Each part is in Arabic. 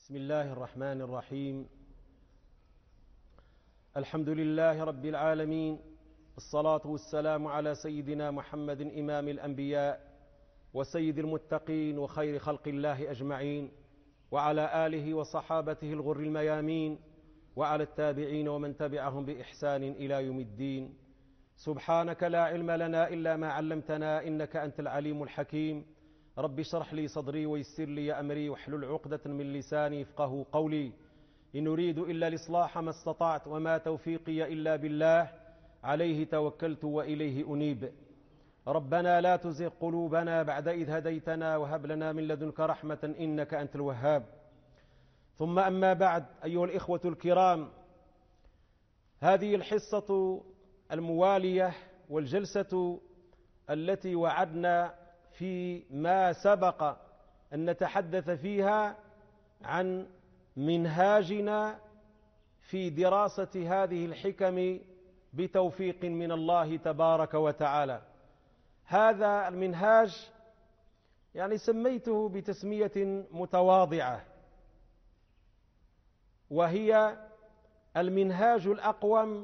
بسم الله الرحمن الرحيم. الحمد لله رب العالمين، الصلاة والسلام على سيدنا محمد إمام الأنبياء وسيد المتقين وخير خلق الله أجمعين، وعلى آله وصحابته الغر الميامين، وعلى التابعين ومن تبعهم بإحسان إلى يوم الدين. سبحانك لا علم لنا إلا ما علمتنا إنك أنت العليم الحكيم. رب اشرح لي صدري ويسر لي أمري واحلل عقدة من لساني يفقهوا قولي. إن أريد إلا الإصلاح ما استطعت وما توفيقي إلا بالله، عليه توكلت وإليه أنيب. ربنا لا تزغ قلوبنا بعد إذ هديتنا وهب لنا من لدنك رحمة إنك أنت الوهاب. ثم أما بعد، أيها الإخوة الكرام، هذه الحصة الموالية والجلسة التي وعدنا فيما سبق أن نتحدث فيها عن منهاجنا في دراسة هذه الحكم بتوفيق من الله تبارك وتعالى. هذا المنهاج سميته بتسمية متواضعة، وهي المنهاج الأقوم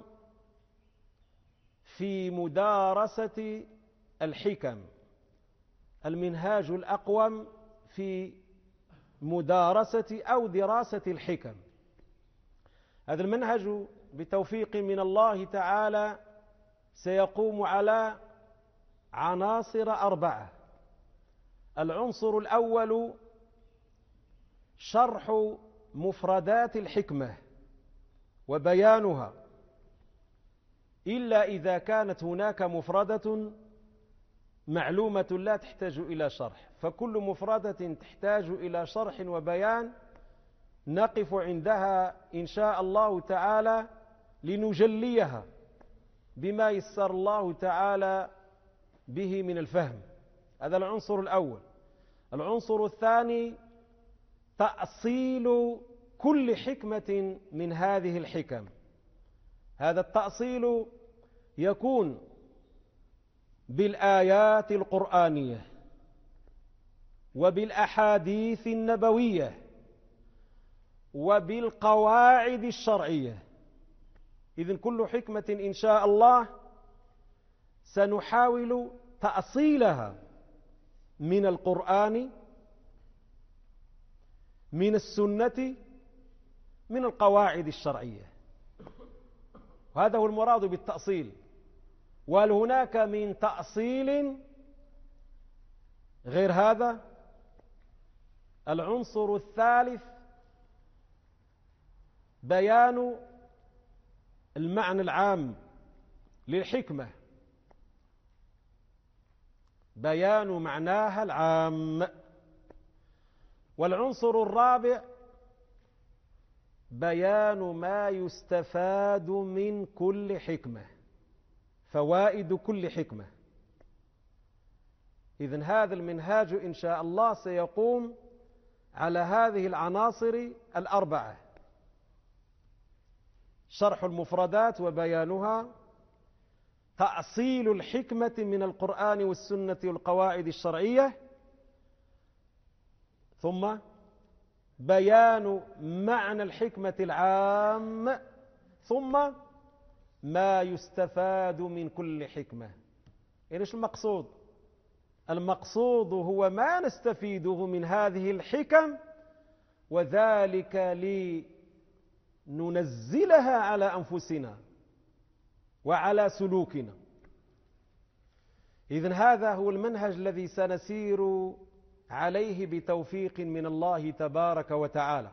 في مدارسة الحكم. المنهاج الأقوم في مدارسة أو دراسة الحكم. هذا المنهج بتوفيق من الله تعالى سيقوم على عناصر 4. العنصر الأول شرح مفردات الحكمة وبيانها، إلا إذا كانت هناك مفردة معلومة لا تحتاج إلى شرح، فكل مفردة تحتاج إلى شرح وبيان نقف عندها إن شاء الله تعالى لنجليها بما يسر الله تعالى به من الفهم. هذا العنصر الأول. العنصر الثاني تأصيل كل حكمة من هذه الحكم. هذا التأصيل يكون بالآيات القرآنية وبالأحاديث النبوية وبالقواعد الشرعية. إذن كل حكمة إن شاء الله سنحاول تأصيلها من القرآن، من السنة، من القواعد الشرعية. وهذا هو المراد بالتأصيل. وهل هناك من تأصيل غير هذا؟ العنصر الثالث بيان المعنى العام للحكمة، بيان معناها العام. والعنصر الرابع بيان ما يستفاد من كل حكمة، فوائد كل حكمة. إذن هذا المنهاج إن شاء الله سيقوم على هذه العناصر 4: شرح المفردات وبيانها، تأصيل الحكمة من القرآن والسنة والقواعد الشرعية، ثم بيان معنى الحكمة العام، ثم ما يستفاد من كل حكمة. إيش المقصود؟ المقصود هو ما نستفيده من هذه الحكم، وذلك لننزلها على أنفسنا وعلى سلوكنا. إذن هذا هو المنهج الذي سنسير عليه بتوفيق من الله تبارك وتعالى.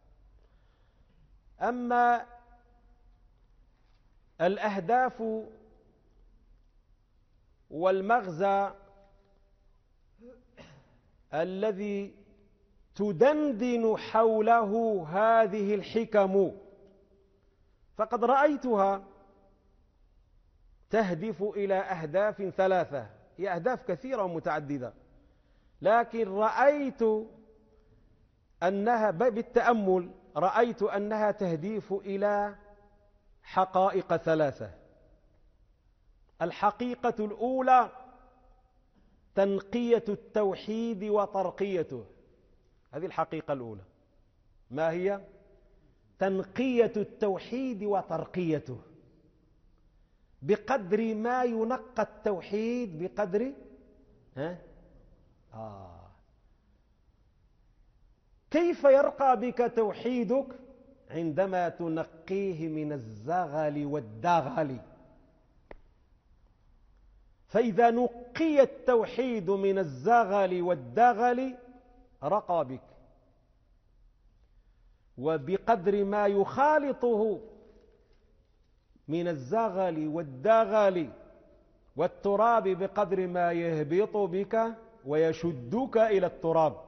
أما الأهداف والمغزى الذي تدندن حوله هذه الحكم، فقد رأيتها تهدف إلى أهداف 3. هي أهداف كثيرة ومتعددة، لكن رأيت أنها بالتأمل رأيت أنها تهدف إلى حقائق 3. الحقيقة الأولى تنقية التوحيد وترقيته. هذه الحقيقة الأولى. ما هي؟ تنقية التوحيد وترقيته. بقدر ما ينقى التوحيد بقدر كيف يرقى بك توحيدك؟ عندما تنقيه من الزغل والدغل. فإذا نقي التوحيد من الزغل والدغل رقى بك، وبقدر ما يخالطه من الزغل والدغل والتراب بقدر ما يهبط بك ويشدك إلى التراب.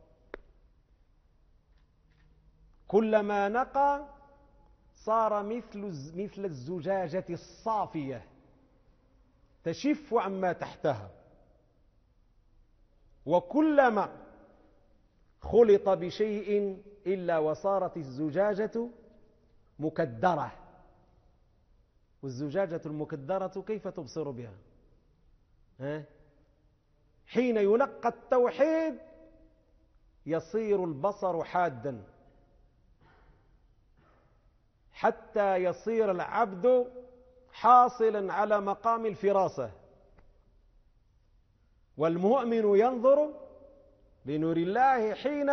كلما نقى صار مثل الزجاجة الصافية تشف عما تحتها، وكلما خلط بشيء إلا وصارت الزجاجة مكدرة. والزجاجة المكدرة كيف تبصر بها؟ حين ينقى التوحيد يصير البصر حادا، حتى يصير العبد حاصلا على مقام الفراسة. والمؤمن ينظر بنور الله حين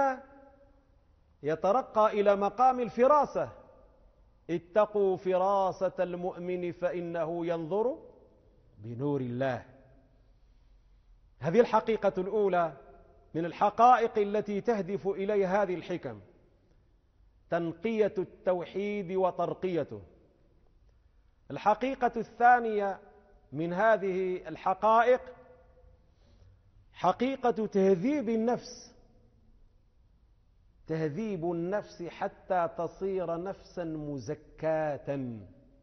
يترقى إلى مقام الفراسة. اتقوا فراسة المؤمن فإنه ينظر بنور الله. هذه الحقيقة الأولى من الحقائق التي تهدف إليها هذه الحكم، تنقية التوحيد وترقيته. الحقيقة الثانية من هذه الحقائق حقيقة تهذيب النفس، تهذيب النفس حتى تصير نفسا مزكاة،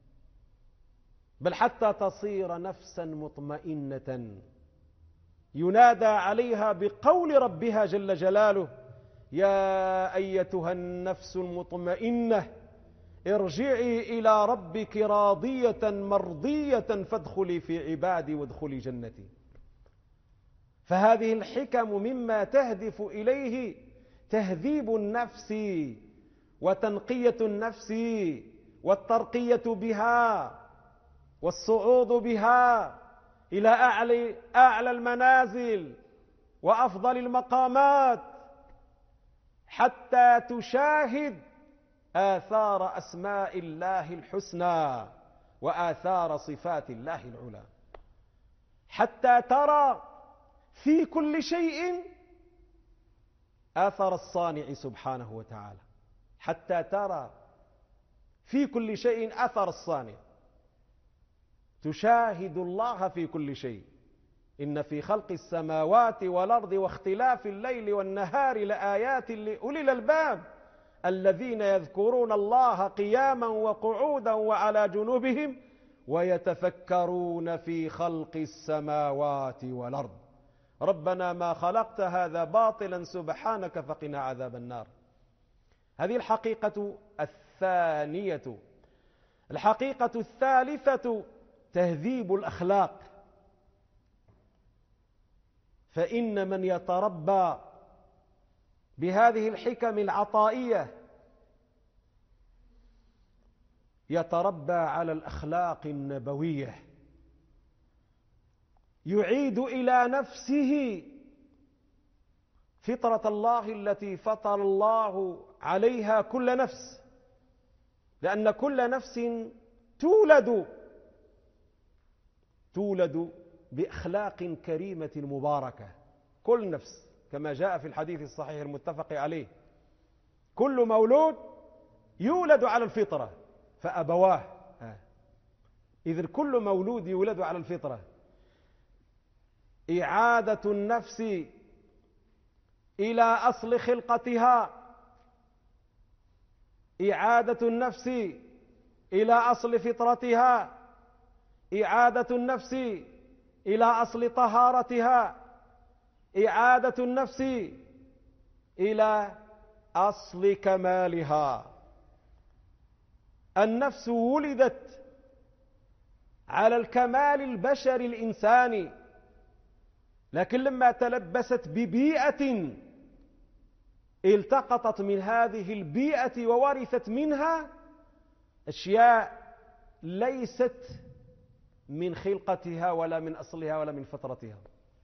بل حتى تصير نفسا مطمئنة ينادى عليها بقول ربها جل جلاله: يا أيتها النفس المطمئنة ارجعي إلى ربك راضية مرضية فادخلي في عبادي وادخلي جنتي. فهذه الحكم مما تهدف إليه تهذيب النفس وتنقية النفس والترقية بها والصعود بها إلى أعلى المنازل وأفضل المقامات، حتى تشاهد آثار أسماء الله الحسنى وآثار صفات الله العلى، حتى ترى في كل شيء آثار الصانع سبحانه وتعالى، حتى ترى في كل شيء آثار الصانع، تشاهد الله في كل شيء. إن في خلق السماوات والأرض واختلاف الليل والنهار لآيات لأولي الألباب الذين يذكرون الله قياما وقعودا وعلى جنوبهم ويتفكرون في خلق السماوات والأرض ربنا ما خلقت هذا باطلا سبحانك فقنا عذاب النار. هذه الحقيقة الثانية. الحقيقة الثالثة تهذيب الأخلاق. فإن من يتربى بهذه الحكم العطائية يتربى على الأخلاق النبوية، يعيد إلى نفسه فطرة الله التي فطر الله عليها كل نفس، لأن كل نفس تولد بأخلاق كريمة مباركة. كل نفس كما جاء في الحديث الصحيح المتفق عليه: كل مولود يولد على الفطرة فأبواه. إذن كل مولود يولد على الفطرة. إعادة النفس إلى أصل خلقتها، إعادة النفس إلى أصل فطرتها، إعادة النفس إلى أصل طهارتها، إعادة النفس إلى أصل كمالها. النفس ولدت على الكمال البشري الإنساني، لكن لما تلبست ببيئة التقطت من هذه البيئة وورثت منها أشياء ليست من خلقتها ولا من أصلها ولا من فطرتها.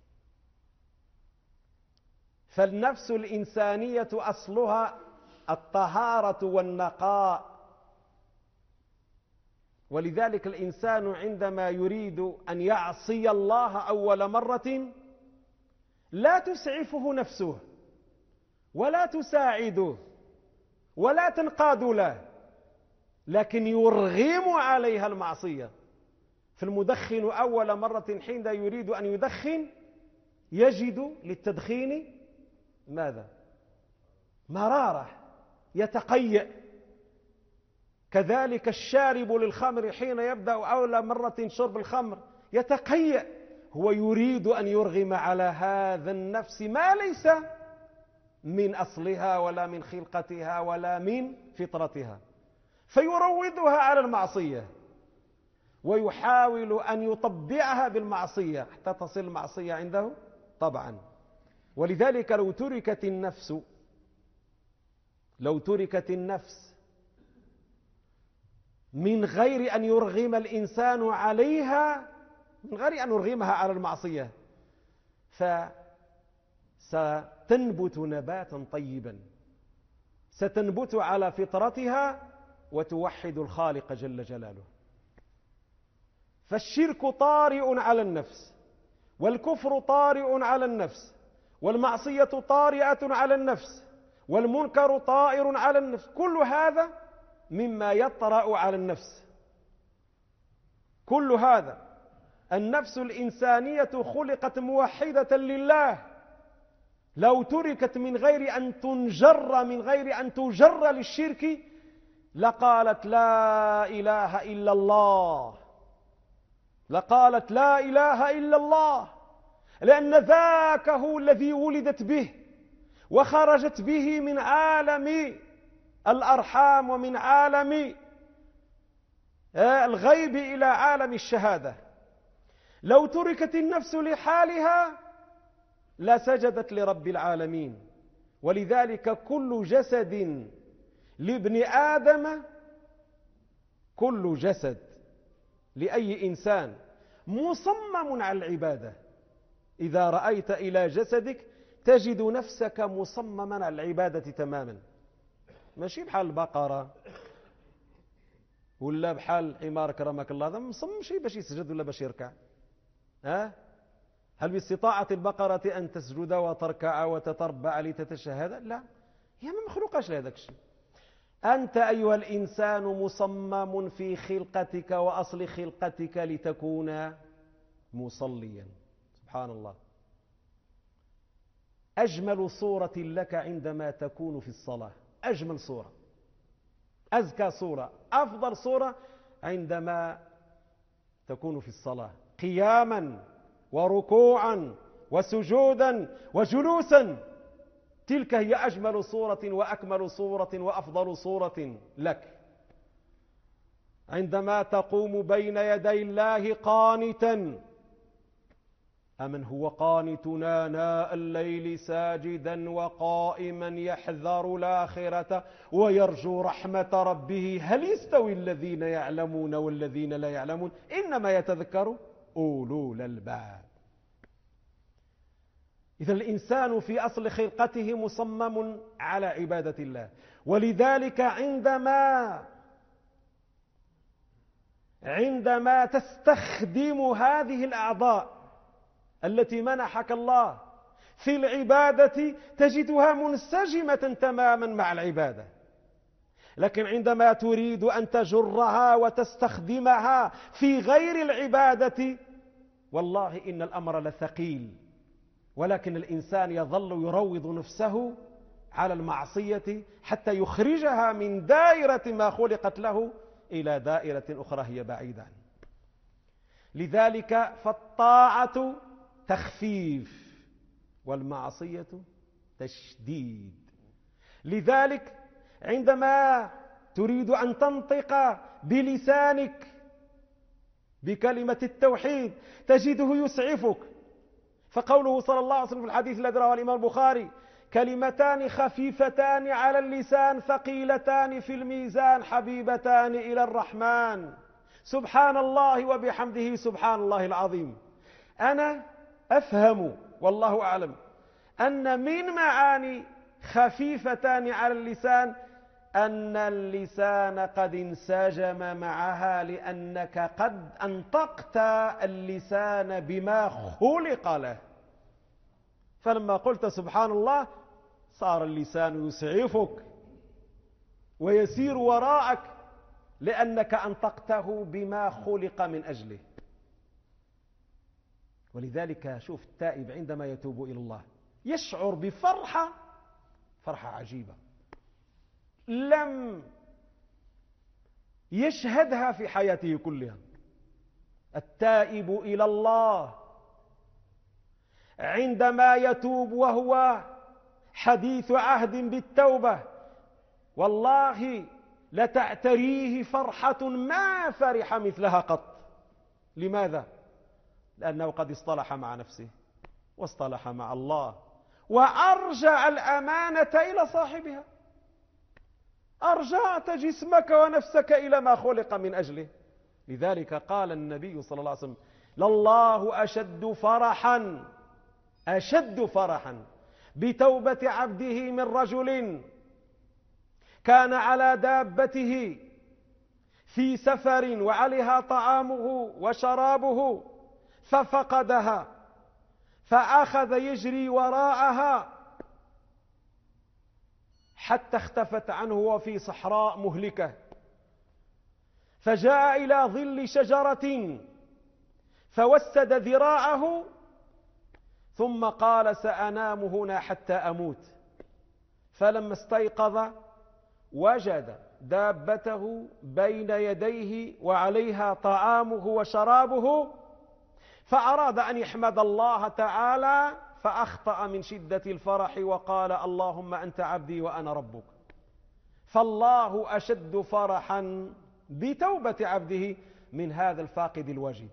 فالنفس الإنسانية أصلها الطهارة والنقاء، ولذلك الإنسان عندما يريد أن يعصي الله أول مرة لا تسعفه نفسه ولا تساعده ولا تنقاد له، لكن يرغم عليها المعصية. فالمدخن أول مرة حين يريد أن يدخن يجد للتدخين ماذا؟ مرارة، يتقيأ. كذلك الشارب للخمر حين يبدأ أول مرة شرب الخمر يتقيأ، هو يريد أن يرغم على هذا النفس ما ليس من أصلها ولا من خلقتها ولا من فطرتها، فيروضها على المعصية ويحاول أن يطبعها بالمعصية حتى تصل المعصية عنده طبعا. ولذلك لو تركت النفس من غير أن يرغم الإنسان عليها، من غير أن يرغمها على المعصية، فستنبت نباتا طيبا، ستنبت على فطرتها وتوحد الخالق جل جلاله. فالشرك طارئ على النفس، والكفر طارئ على النفس، والمعصية طارئة على النفس، والمنكر طائر على النفس، كل هذا مما يطرأ على النفس. كل هذا، النفس الإنسانية خلقت موحدة لله، لو تركت من غير أن تنجر، من غير أن تجر للشرك لقالت لا إله إلا الله، لقالت لا إله إلا الله، لأن ذاك هو الذي ولدت به وخرجت به من عالم الأرحام ومن عالم الغيب إلى عالم الشهادة. لو تركت النفس لحالها لسجدت لرب العالمين. ولذلك كل جسد لابن آدم، كل جسد لأي إنسان مصمم على العبادة. إذا رأيت إلى جسدك تجد نفسك مصمما على العبادة تماما، ماشي بحال البقرة ولا بحال الحمار كرمك الله، هذا مصمم شيء باش يسجد ولا باش يركع. هل باستطاعة البقرة أن تسجد وتركع وتتربع لتتشهد؟ لا، هي ما مخلوقاش لهذاك الشيء. أنت أيها الإنسان مصمم في خلقتك وأصل خلقتك لتكون مصليا. سبحان الله. أجمل صورة لك عندما تكون في الصلاة، أجمل صورة، أزكى صورة، أفضل صورة عندما تكون في الصلاة، قياما وركوعا وسجودا وجلوسا. تلك هي أجمل صورة وأكمل صورة وأفضل صورة لك. عندما تقوم بين يدي الله قانتا، أمن هو قانتنا آناء الليل ساجدا وقائما يحذر الآخرة ويرجو رحمة ربه هل يستوي الذين يعلمون والذين لا يعلمون إنما يتذكر أولو الألباب. إذا الإنسان في أصل خلقته مصمم على عبادة الله. ولذلك عندما تستخدم هذه الأعضاء التي منحك الله في العبادة تجدها منسجمة تماما مع العبادة. لكن عندما تريد أن تجرها وتستخدمها في غير العبادة والله إن الأمر لثقيل. ولكن الإنسان يظل يروض نفسه على المعصية حتى يخرجها من دائرة ما خلقت له إلى دائرة أخرى هي بعيدة عنه. لذلك فالطاعة تخفيف والمعصية تشديد. لذلك عندما تريد أن تنطق بلسانك بكلمة التوحيد تجده يسعفك. فقوله صلى الله عليه وسلم في الحديث الذي رواه الإمام البخاري كلمتان خفيفتان على اللسان ثقيلتان في الميزان حبيبتان إلى الرحمن، سبحان الله وبحمده سبحان الله العظيم. أنا أفهم والله أعلم أن من معاني خفيفتان على اللسان أن اللسان قد انسجم معها، لأنك قد أنطقت اللسان بما خلق له. فلما قلت سبحان الله صار اللسان يسعفك ويسير وراءك، لأنك أنطقته بما خلق من أجله. ولذلك شوف التائب عندما يتوب إلى الله يشعر بفرحة، فرحة عجيبة لم يشهدها في حياته كلها. التائب إلى الله عندما يتوب وهو حديث عهد بالتوبة والله لتعتريه فرحة ما فرح مثلها قط. لماذا؟ لأنه قد اصطلح مع نفسه واصطلح مع الله وأرجع الأمانة إلى صاحبها، أرجعت جسمك ونفسك إلى ما خلق من أجله. لذلك قال النبي صلى الله عليه وسلم: لله أشد فرحا بتوبة عبده من رجل كان على دابته في سفر وعليها طعامه وشرابه ففقدها، فأخذ يجري وراءها حتى اختفت عنه وفي صحراء مهلكة، فجاء إلى ظل شجرة فوسد ذراعه ثم قال: سأنام هنا حتى أموت. فلما استيقظ وجد دابته بين يديه وعليها طعامه وشرابه، فأراد أن يحمد الله تعالى فأخطأ من شدة الفرح وقال: اللهم أنت عبدي وأنا ربك. فالله أشد فرحا بتوبة عبده من هذا الفاقد الوجد.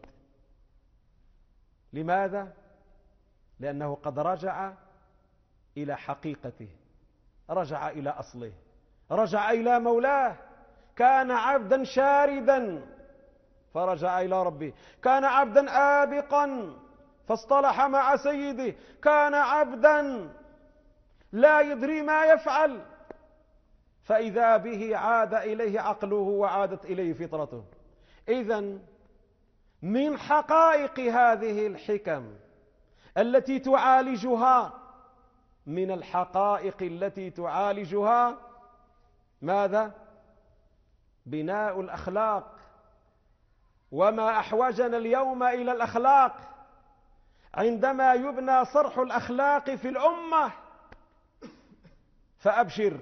لماذا؟ لأنه قد رجع إلى حقيقته، رجع إلى أصله، رجع إلى مولاه. كان عبدا شاردا فرجع إلى ربه، كان عبدا آبقا فاصطلح مع سيده، كان عبدا لا يدري ما يفعل فإذا به عاد إليه عقله وعادت إليه فطرته. إذن من حقائق هذه الحكم التي تعالجها، من الحقائق التي تعالجها ماذا؟ بناء الأخلاق. وما أحوجنا اليوم إلى الأخلاق. عندما يبنى صرح الأخلاق في الأمة فأبشر.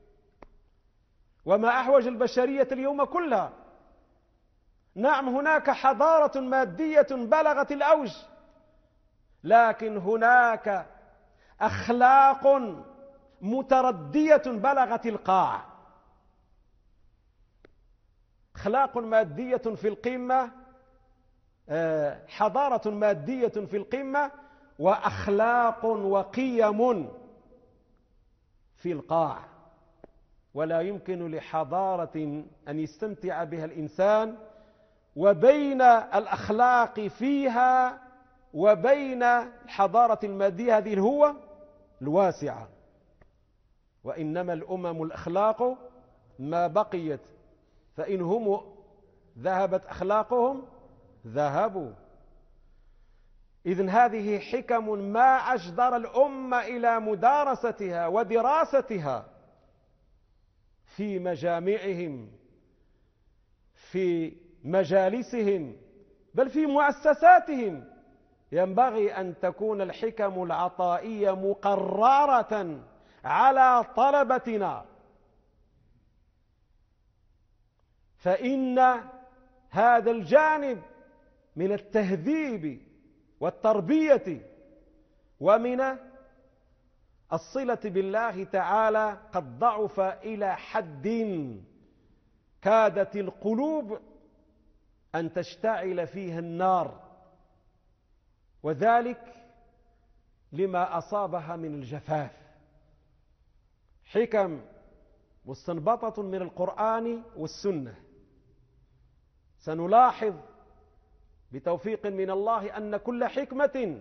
وما أحوج البشرية اليوم كلها. نعم هناك حضارة مادية بلغت الأوج، لكن هناك أخلاق متردية بلغت القاع. أخلاق مادية في القمة، حضارة مادية في القمة، وأخلاق وقيم في القاع. ولا يمكن لحضارة أن يستمتع بها الإنسان وبين الأخلاق فيها وبين الحضارة المادية هذه الهوة الواسعة. وإنما الأمم الأخلاق ما بقيت، فإن هم ذهبت أخلاقهم ذهبوا. إذن هذه حكم ما أجدر الأمة إلى مدارستها ودراستها في مجامعهم، في مجالسهم، بل في مؤسساتهم. ينبغي أن تكون الحكم العطائية مقررة على طلبتنا، فإن هذا الجانب من التهذيب والتربية ومن الصلة بالله تعالى قد ضعف إلى حد كادت القلوب أن تشتعل فيها النار، وذلك لما أصابها من الجفاف. حكم مستنبطة من القرآن والسنة. سنلاحظ بتوفيق من الله أن كل حكمة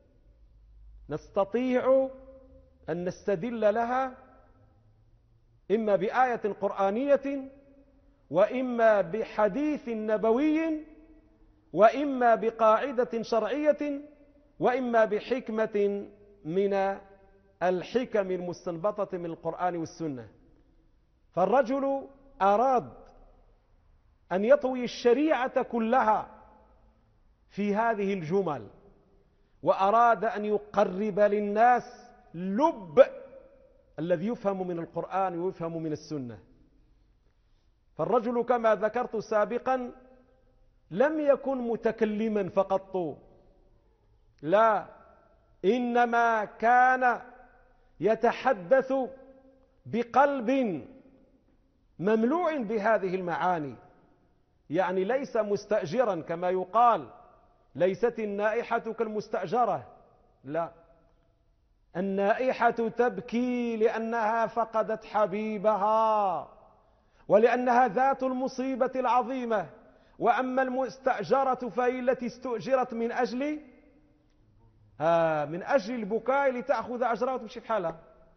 نستطيع أن نستدل لها إما بآية قرآنية، وإما بحديث نبوي، وإما بقاعدة شرعية، وإما بحكمة من الحكم المستنبطة من القرآن والسنة. فالرجل أراد أن يطوي الشريعة كلها في هذه الجمل، وأراد أن يقرب للناس لب الذي يفهم من القرآن ويفهم من السنة. فالرجل كما ذكرت سابقا لم يكن متكلما فقط، لا، إنما كان يتحدث بقلب مملوء بهذه المعاني، يعني ليس مستأجرا كما يقال، ليست النائحة كالمستأجرة، لا، النائحة تبكي لأنها فقدت حبيبها ولأنها ذات المصيبة العظيمة، وأما المستأجرة فهي التي استؤجرت من أجل البكاء لتأخذ أجرها وتمشي في حالها.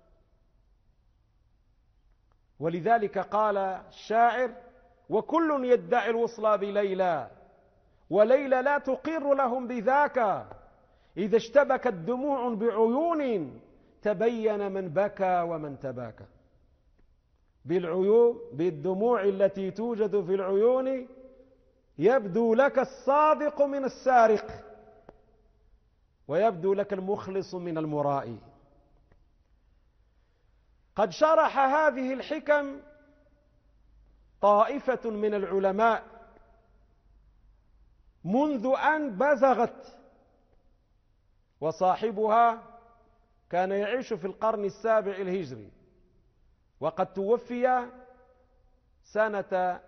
ولذلك قال الشاعر: وكل يدعي الوصل بليلى وليلى لا تقر لهم بذاك، إذا اشتبكت دموع بعيون تبين من بكى ومن تباكى. بالدموع التي توجد في العيون يبدو لك الصادق من السارق، ويبدو لك المخلص من المرائي. قد شرح هذه الحكم طائفة من العلماء منذ أن بزغت، وصاحبها كان يعيش في القرن السابع الهجري، وقد توفي سنة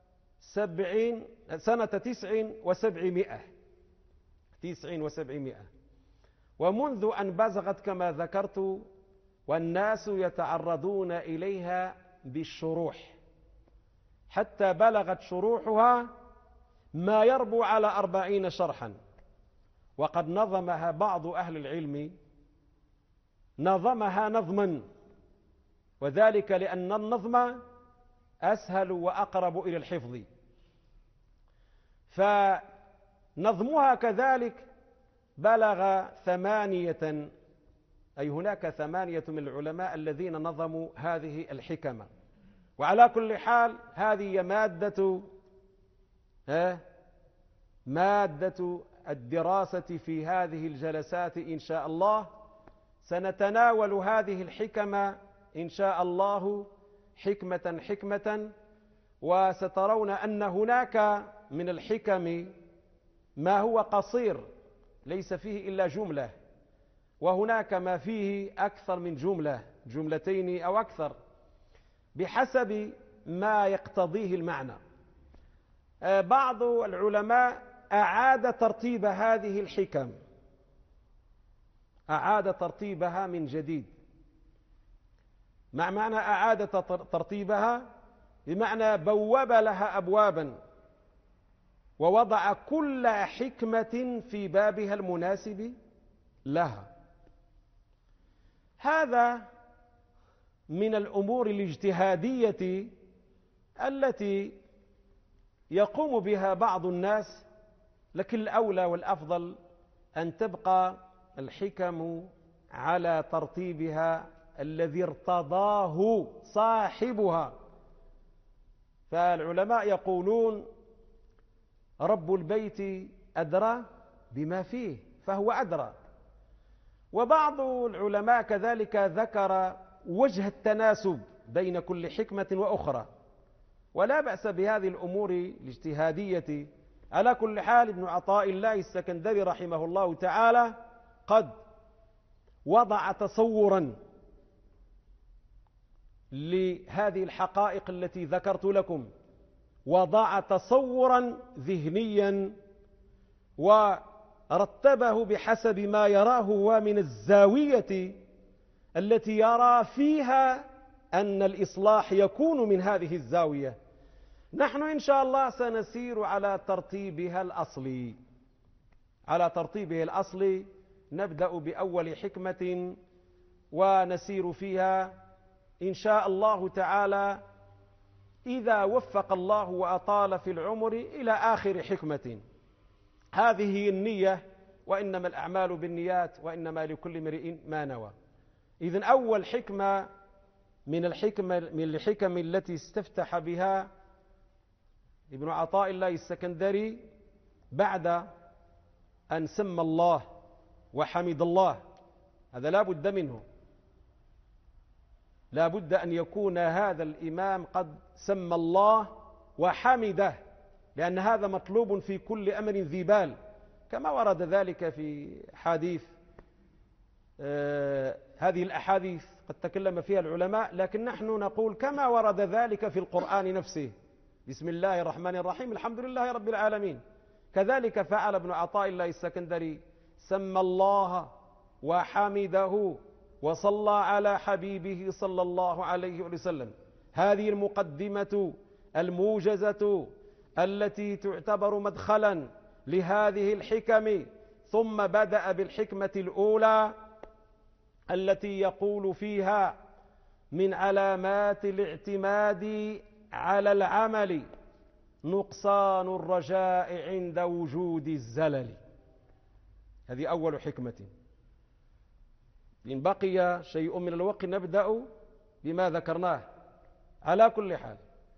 1900. ومنذ أن بزغت كما ذكرت والناس يتعرضون إليها بالشروح، حتى بلغت شروحها ما يربو على 40 شرحا، وقد نظمها بعض أهل العلم، نظمها نظما، وذلك لأن النظم أسهل وأقرب إلى الحفظ. فنظمها كذلك بلغ 8، أي هناك 8 من العلماء الذين نظموا هذه الحكمة. وعلى كل حال هذه مادة الدراسة في هذه الجلسات إن شاء الله. سنتناول هذه الحكمة إن شاء الله حكمة، وسترون أن هناك من الحكم ما هو قصير ليس فيه إلا جملة، وهناك ما فيه أكثر من جملتين أو أكثر بحسب ما يقتضيه المعنى. بعض العلماء أعاد ترتيب هذه الحكم، أعاد ترتيبها من جديد. مع معنى أعاد ترتيبها بمعنى بوب لها أبوابا، ووضع كل حكمة في بابها المناسب لها. هذا من الأمور الاجتهادية التي يقوم بها بعض الناس، لكن الأولى والأفضل أن تبقى الحكم على ترتيبها الذي ارتضاه صاحبها. فالعلماء يقولون: رب البيت أدرى بما فيه فهو أدرى. وبعض العلماء كذلك ذكر وجه التناسب بين كل حكمة وأخرى، ولا بأس بهذه الأمور الاجتهادية. على كل حال ابن عطاء الله السكندري رحمه الله تعالى قد وضع تصورا لهذه الحقائق التي ذكرت لكم، وضع تصورا ذهنيا ورتبه بحسب ما يراه هو من الزاوية التي يرى فيها أن الإصلاح يكون من هذه الزاوية. نحن إن شاء الله سنسير على ترتيبها الأصلي. على ترتيبه الأصلي نبدأ بأول حكمة ونسير فيها إن شاء الله تعالى، إذا وفق الله وأطال في العمر، إلى آخر حكمة. هذه هي النية، وإنما الأعمال بالنيات وإنما لكل امرئ ما نوى. إذن أول حكمة من الحكم التي استفتح بها ابن عطاء الله السكندري بعد أن سمى الله وحمد الله، هذا لا بد منه، لا بد أن يكون هذا الإمام قد سمى الله وحمده، لأن هذا مطلوب في كل أمر ذي بال، كما ورد ذلك في حديث. هذه الأحاديث قد تكلم فيها العلماء، لكن نحن نقول كما ورد ذلك في القرآن نفسه: بسم الله الرحمن الرحيم الحمد لله رب العالمين. كذلك فعل ابن عطاء الله السكندري، سمى الله وحمده وصلى على حبيبه صلى الله عليه وسلم. هذه المقدمة الموجزة التي تعتبر مدخلا لهذه الحكم. ثم بدأ بالحكمة الأولى التي يقول فيها: من علامات الاعتماد على العمل نقصان الرجاء عند وجود الزلل. هذه أول حكمة. إن بقي شيء من الوقت نبدأ بما ذكرناه. على كل حال،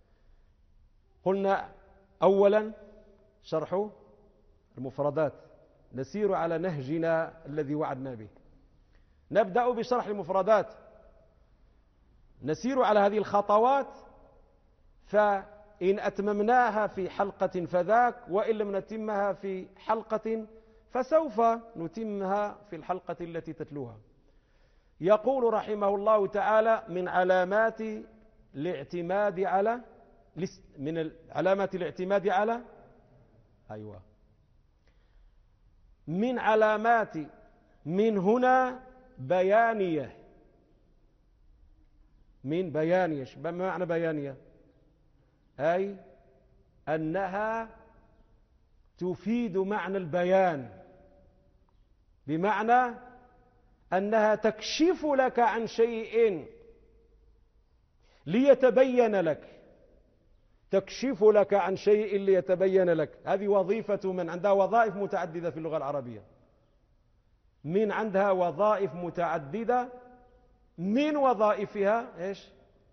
قلنا أولا شرح المفردات، نسير على نهجنا الذي وعدنا به. نبدأ بشرح المفردات، نسير على هذه الخطوات، فإن أتممناها في حلقة فذاك، وإن لم نتمها في حلقة فسوف نتمها في الحلقة التي تتلوها. يقول رحمه الله تعالى: من علامات الاعتماد على أيوة، من علامات، من هنا بيانية. من بيانية، ما معنى بيانية؟ أي أنها تفيد معنى البيان، بمعنى أنها تكشف لك عن شيء ليتبين لك، تكشف لك عن شيء ليتبين لك. هذه وظيفة من عندها وظائف متعددة في اللغة العربية. من عندها وظائف متعددة، من وظائفها إيش؟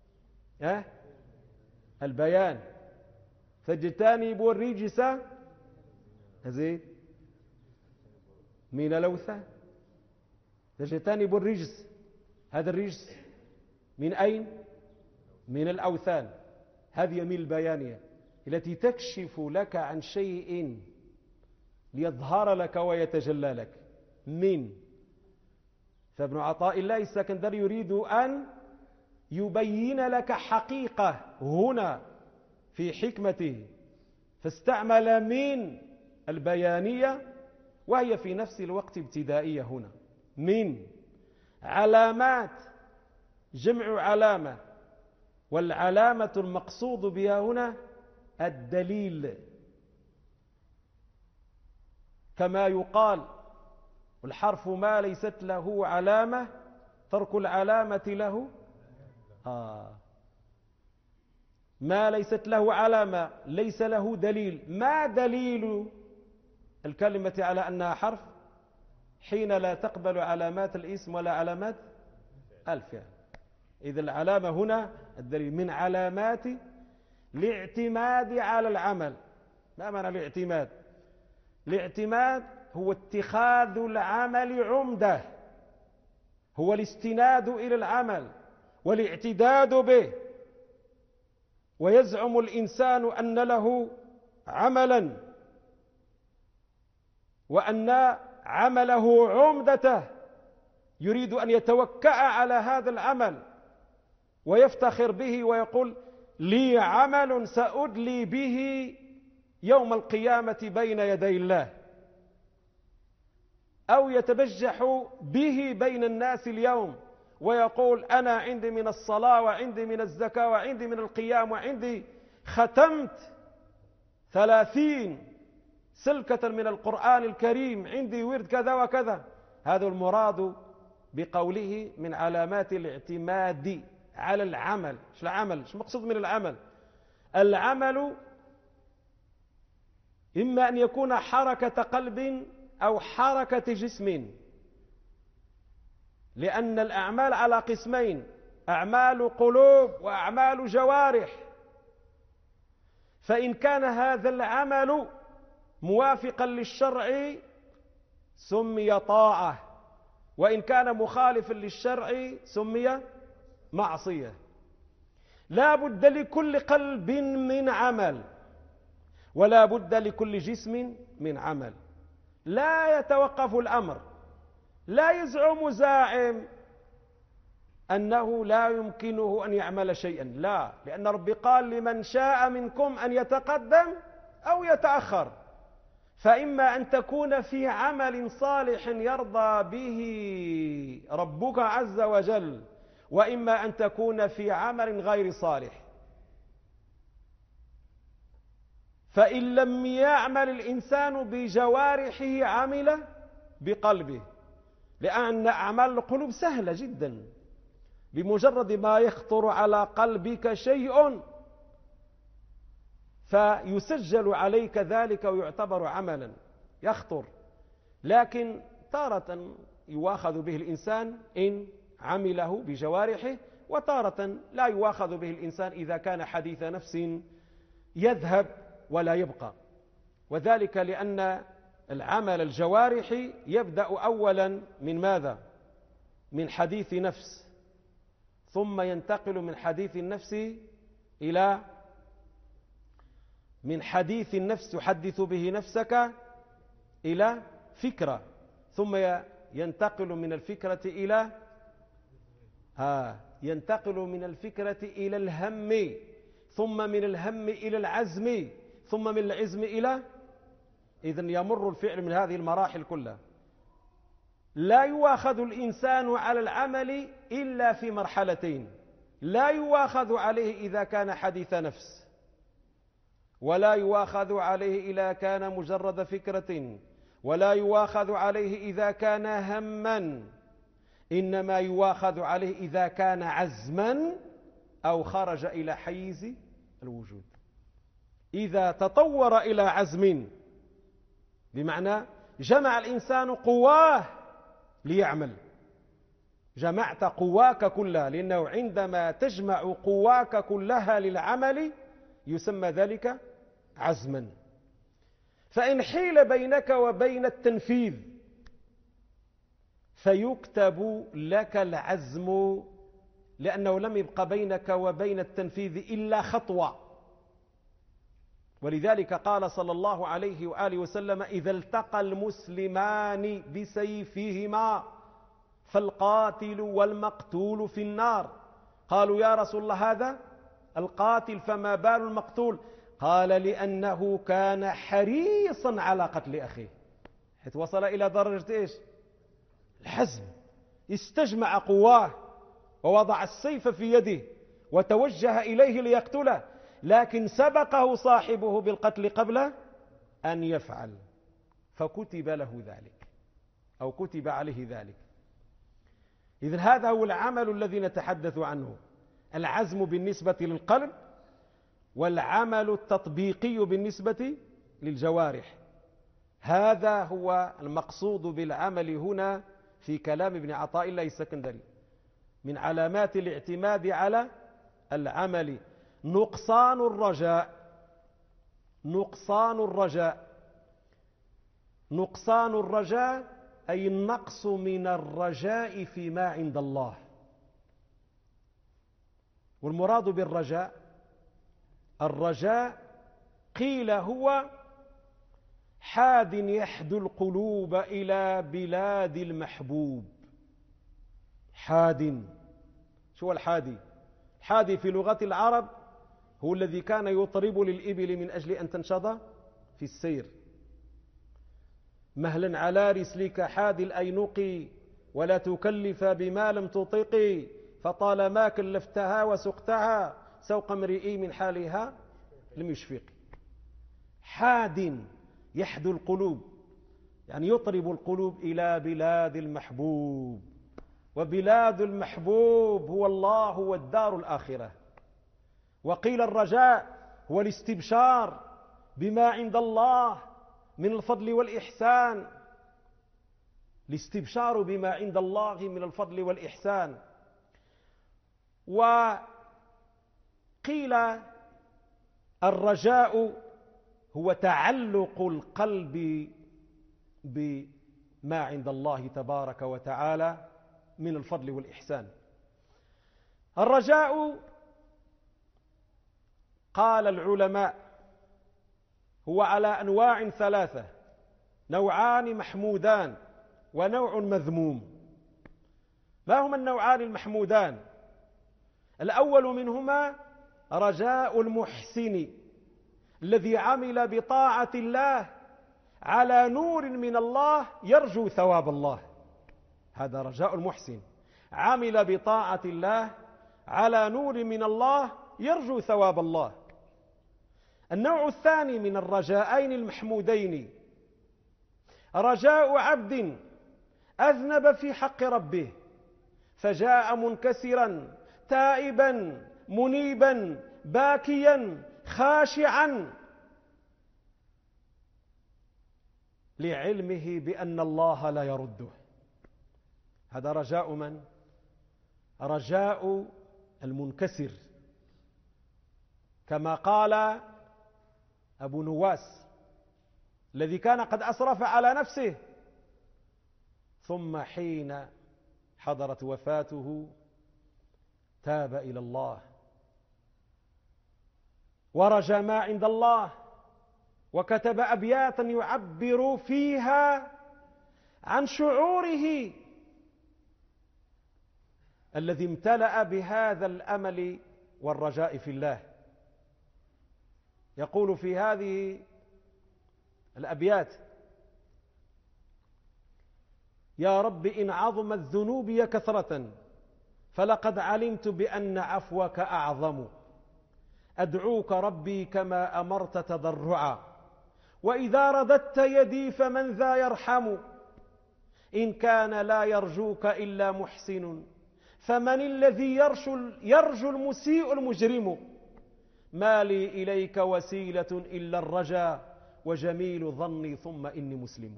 البيان. فاجتنبوا الرجس زين من الأوثان. فاجتنبوا الرجس، هذا الرجس من أين؟ من الأوثان. هذه من البيانية التي تكشف لك عن شيء ليظهر لك ويتجلى لك. من فابن عطاء الله السكندري يريد أن يبين لك حقيقة هنا في حكمته، فاستعمل من البيانية، وهي في نفس الوقت ابتدائية. هنا من علامات، جمع علامة، والعلامة المقصود بها هنا الدليل، كما يقال: الحرف ما ليست له علامة ترك العلامة له ما ليست له علامة ليس له دليل. ما دليل الكلمة على أنها حرف حين لا تقبل علامات الاسم ولا علامات الفعل؟ إذا العلامة هنا الدليل. من علامات الاعتماد على العمل. ما معنى الاعتماد؟ الاعتماد هو اتخاذ العمل عمدة، هو الاستناد إلى العمل والاعتداد به. ويزعم الإنسان أن له عملا وأن عمله عمدته، يريد أن يتوكأ على هذا العمل ويفتخر به ويقول: لي عمل سأدلي به يوم القيامة بين يدي الله، أو يتبجح به بين الناس اليوم ويقول أنا عندي من الصلاة وعندي من الزكاة وعندي من القيام وعندي ختمت 30 سلكة من القرآن الكريم، عندي ورد كذا وكذا. هذا المراد بقوله من علامات الاعتماد على العمل. ايش العمل؟ ايش مقصود من العمل؟ العمل إما أن يكون حركة قلب أو حركة جسم، لأن الأعمال على قسمين: أعمال قلوب وأعمال جوارح. فإن كان هذا العمل موافقا للشرع سمي طاعة، وإن كان مخالفا للشرع سمي معصية. لا بد لكل قلب من عمل، ولا بد لكل جسم من عمل. لا يتوقف الأمر. لا يزعم زاعم أنه لا يمكنه أن يعمل شيئا، لا، لأن ربي قال لمن شاء منكم أن يتقدم أو يتأخر. فإما أن تكون في عمل صالح يرضى به ربك عز وجل، وإما أن تكون في عمل غير صالح. فإن لم يعمل الإنسان بجوارحه عمل بقلبه، لأن أعمال القلوب سهلة جدا. بمجرد ما يخطر على قلبك شيء فيسجل عليك ذلك ويعتبر عملا يخطر. لكن تارة يواخذ به الإنسان إن عمله بجوارحه، وتارة لا يواخذ به الإنسان إذا كان حديث نفس يذهب ولا يبقى. وذلك لأن العمل الجوارحي يبدأ أولا من ماذا؟ من حديث نفس، ثم ينتقل من حديث النفس إلى من حديث النفس تحدث به نفسك إلى فكرة، ثم ينتقل من الفكرة إلى ينتقل من الفكرة إلى الهم، ثم من الهم إلى العزم، ثم من العزم إلى إذن يمر الفعل من هذه المراحل كلها. لا يواخذ الإنسان على العمل إلا في مرحلتين: لا يواخذ عليه إذا كان حديث نفس، ولا يواخذ عليه إذا كان مجرد فكرة، ولا يواخذ عليه إذا كان هما، إنما يواخذ عليه إذا كان عزما أو خرج إلى حيز الوجود. إذا تطور إلى عزم، بمعنى جمع الإنسان قواه ليعمل، جمعت قواك كلها، لأنه عندما تجمع قواك كلها للعمل يسمى ذلك عزما. فإن حيل بينك وبين التنفيذ فيكتب لك العزم، لأنه لم يبق بينك وبين التنفيذ إلا خطوة. ولذلك قال صلى الله عليه وآله وسلم: إذا التقى المسلمان بسيفهما فالقاتل والمقتول في النار. قالوا: يا رسول الله هذا القاتل فما بال المقتول؟ قال: لأنه كان حريصا على قتل أخيه، حيث وصل إلى درجة إيش؟ الحزم. استجمع قواه ووضع السيف في يده وتوجه إليه ليقتله، لكن سبقه صاحبه بالقتل قبل أن يفعل، فكتب له ذلك أو كتب عليه ذلك. إذن هذا هو العمل الذي نتحدث عنه: العزم بالنسبة للقلب، والعمل التطبيقي بالنسبة للجوارح. هذا هو المقصود بالعمل هنا في كلام ابن عطاء الله السكندري. من علامات الاعتماد على العمل نقصان الرجاء. نقصان الرجاء، نقصان الرجاء أي النقص من الرجاء فيما عند الله. والمراد بالرجاء، الرجاء قيل هو حاد يحدو القلوب إلى بلاد المحبوب. حاد، شو الحادي؟ الحادي في لغة العرب هو الذي كان يطرب للإبل من أجل أن تنشط في السير. مهلا على رسلك حاد الأينق ولا تكلف بما لم تطيقي، فطالما كلفتها وسقتها سوق امرئ من حالها لم يشفق. حاد يحدو القلوب، يعني يطرب القلوب إلى بلاد المحبوب، وبلاد المحبوب هو الله والدار الآخرة. وقيل الرجاء هو الاستبشار بما عند الله من الفضل والإحسان، الاستبشار بما عند الله من الفضل والإحسان. وقيل الرجاء هو تعلق القلب بما عند الله تبارك وتعالى من الفضل والإحسان. الرجاء قال العلماء هو على أنواع ثلاثة: نوعان محمودان ونوع مذموم. ما هما النوعان المحمودان؟ الأول منهما رجاء المحسن الذي عمل بطاعة الله على نور من الله يرجو ثواب الله، هذا رجاء المحسن، عمل بطاعة الله على نور من الله يرجو ثواب الله. النوع الثاني من الرجاءين المحمودين رجاء عبد أذنب في حق ربه فجاء منكسرا تائبا منيبا باكيا خاشعا لعلمه بأن الله لا يرده. هذا رجاء من؟ رجاء المنكسر، كما قال أبو نواس الذي كان قد أسرف على نفسه، ثم حين حضرت وفاته تاب إلى الله ورجى ما عند الله، وكتب أبياتا يعبر فيها عن شعوره الذي امتلأ بهذا الأمل والرجاء في الله. يقول في هذه الأبيات: يا رب إن عظمت ذنوبي كثرة فلقد علمت بأن عفوك أعظم، أدعوك ربي كما أمرت تضرعا، وإذا رددت يدي فمن ذا يرحم، إن كان لا يرجوك إلا محسن فمن الذي يرجو المسيء المجرم، ما لي إليك وسيلة إلا الرجا وجميل ظني ثم إني مسلم.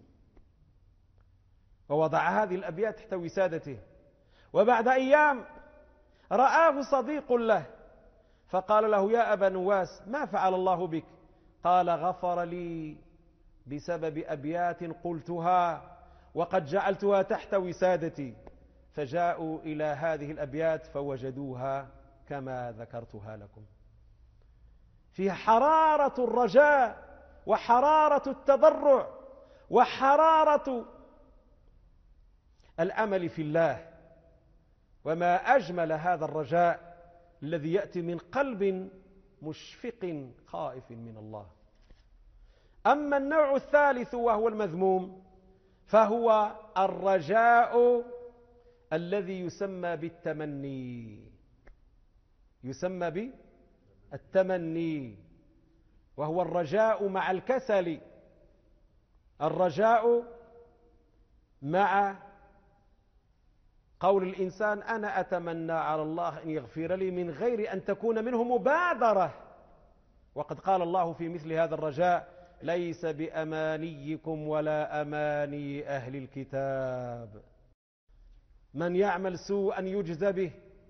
ووضع هذه الأبيات تحت وسادته، وبعد أيام رآه صديق له فقال له: يا أبا نواس ما فعل الله بك؟ قال: غفر لي بسبب أبيات قلتها وقد جعلتها تحت وسادتي. فجاءوا إلى هذه الأبيات فوجدوها كما ذكرتها لكم، فيها حرارة الرجاء وحرارة التضرع وحرارة الأمل في الله. وما أجمل هذا الرجاء الذي يأتي من قلب مشفق خائف من الله. أما النوع الثالث وهو المذموم فهو الرجاء الذي يسمى بالتمني، يسمى بالتمني، وهو الرجاء مع الكسل، الرجاء مع قول الإنسان: أنا أتمنى على الله أن يغفر لي من غير أن تكون منه مبادرة. وقد قال الله في مثل هذا الرجاء: ليس بأمانيكم ولا أماني أهل الكتاب من يعمل سوءا يجز به.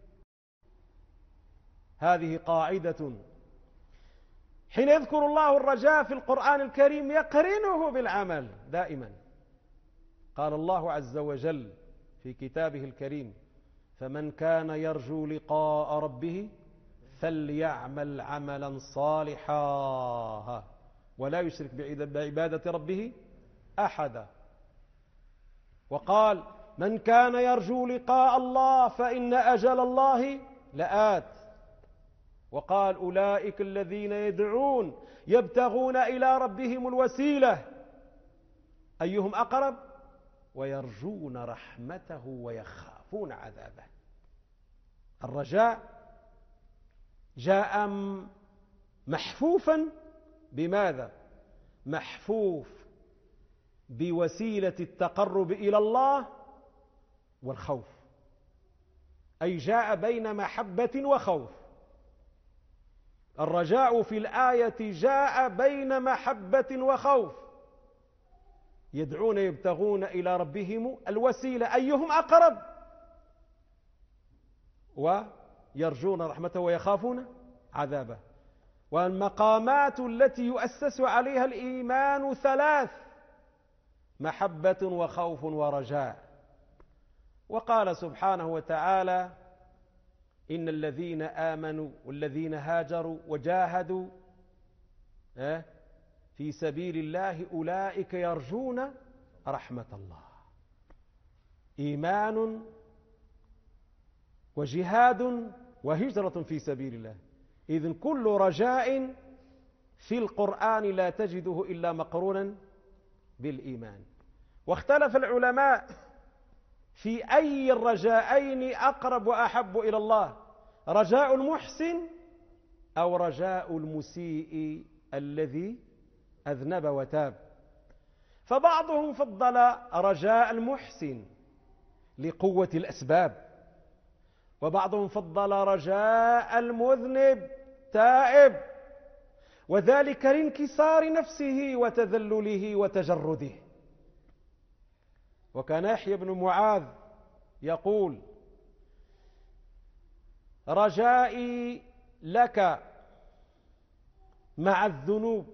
هذه قاعدة حين يذكر الله الرجاء في القرآن الكريم يقرنه بالعمل دائما. قال الله عز وجل في كتابه الكريم: فمن كان يرجو لقاء ربه فليعمل عملا صالحا ولا يشرك بعبادة ربه أحدا. وقال: من كان يرجو لقاء الله فإن أجل الله لآت. وقال: أولئك الذين يدعون يبتغون إلى ربهم الوسيلة أيهم أقرب ويرجون رحمته ويخافون عذابه. الرجاء جاء محفوفا بماذا؟ محفوف بوسيلة التقرب إلى الله والخوف، أي جاء بين محبة وخوف. الرجاء في الآية جاء بين محبة وخوف، يدعون يبتغون إلى ربهم الوسيلة أيهم أقرب، ويرجون رحمته ويخافون عذابه. والمقامات التي يؤسس عليها الإيمان ثلاث: محبة وخوف ورجاء. وقال سبحانه وتعالى: إن الذين آمنوا والذين هاجروا وجاهدوا في سبيل الله أولئك يرجون رحمة الله. إيمان وجهاد وهجرة في سبيل الله. إذن كل رجاء في القرآن لا تجده إلا مقرونا بالإيمان. واختلف العلماء في أي الرجاءين أقرب وأحب إلى الله: رجاء المحسن أو رجاء المسيء الذي أذنب وتاب. فبعضهم فضل رجاء المحسن لقوة الأسباب، وبعضهم فضل رجاء المذنب تائب، وذلك لانكسار نفسه وتذلله وتجرده. وكان يحيى بن معاذ يقول: رجائي لك مع الذنوب.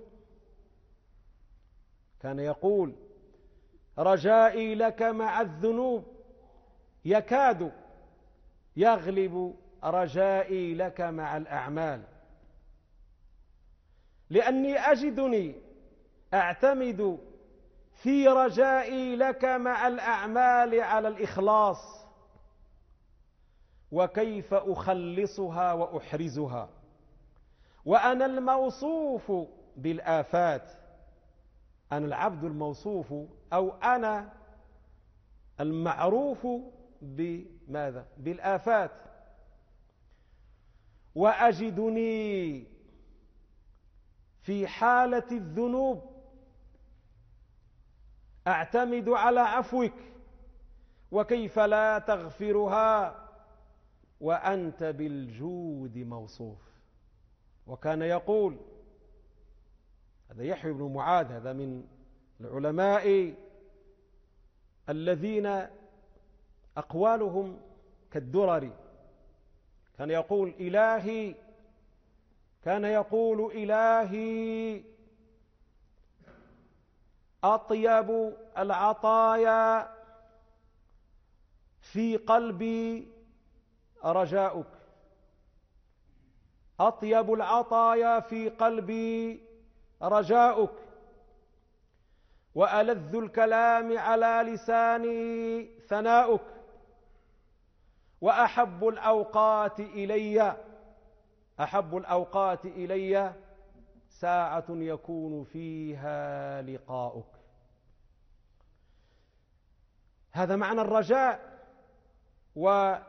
كان يقول: رجائي لك مع الذنوب يكاد يغلب رجائي لك مع الأعمال، لأني أجدني أعتمد في رجائي لك مع الأعمال على الإخلاص، وكيف أخلصها وأحرزها، وأنا الموصوف بالآفات. أنا العبد الموصوف، أو أنا المعروف بماذا؟ بالآفات. وأجدني في حالة الذنوب أعتمد على عفوك، وكيف لا تغفرها وأنت بالجود موصوف. وكان يقول، هذا يحيى بن معاذ، هذا من العلماء الذين أقوالهم كالدرر، كان يقول إلهي أطيب العطايا في قلبي رجاؤك، أطيب العطايا في قلبي رجاؤك، وألذ الكلام على لساني ثناؤك، وأحب الأوقات إلي ساعة يكون فيها لقاؤك. هذا معنى الرجاء. وقد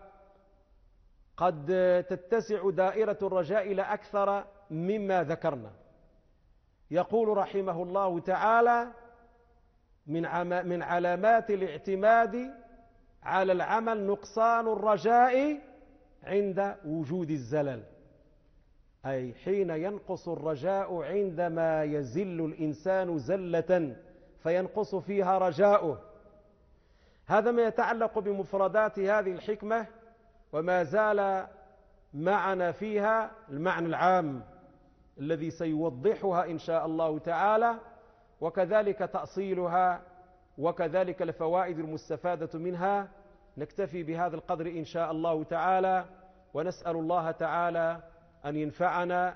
تتسع دائرة الرجاء إلى أكثر مما ذكرنا. يقول رحمه الله تعالى: من علامات الاعتماد على العمل نقصان الرجاء عند وجود الزلل، أي حين ينقص الرجاء عندما يزل الإنسان زلة فينقص فيها رجاؤه. هذا ما يتعلق بمفردات هذه الحكمة، وما زال معنا فيها المعنى العام الذي سيوضحها إن شاء الله تعالى، وكذلك تأصيلها، وكذلك الفوائد المستفادة منها. نكتفي بهذا القدر إن شاء الله تعالى، ونسأل الله تعالى أن ينفعنا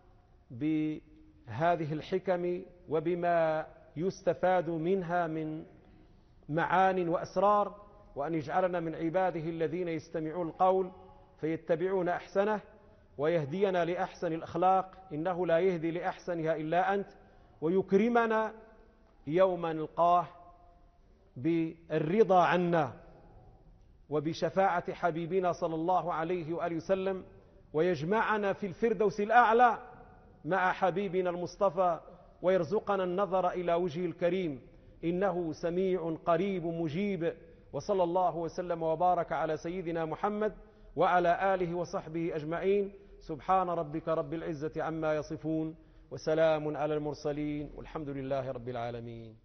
بهذه الحكم وبما يستفاد منها من معان وأسرار، وأن يجعلنا من عباده الذين يستمعون القول فيتبعون أحسنه، ويهدينا لأحسن الأخلاق، إنه لا يهدي لأحسنها إلا أنت، ويكرمنا يوم نلقاه بالرضا عنا وبشفاعة حبيبنا صلى الله عليه وآله وسلم، ويجمعنا في الفردوس الأعلى مع حبيبنا المصطفى، ويرزقنا النظر إلى وجهه الكريم، إنه سميع قريب مجيب. وصلى الله وسلم وبارك على سيدنا محمد وعلى آله وصحبه أجمعين. سبحان ربك رب العزة عما يصفون، وسلام على المرسلين، والحمد لله رب العالمين.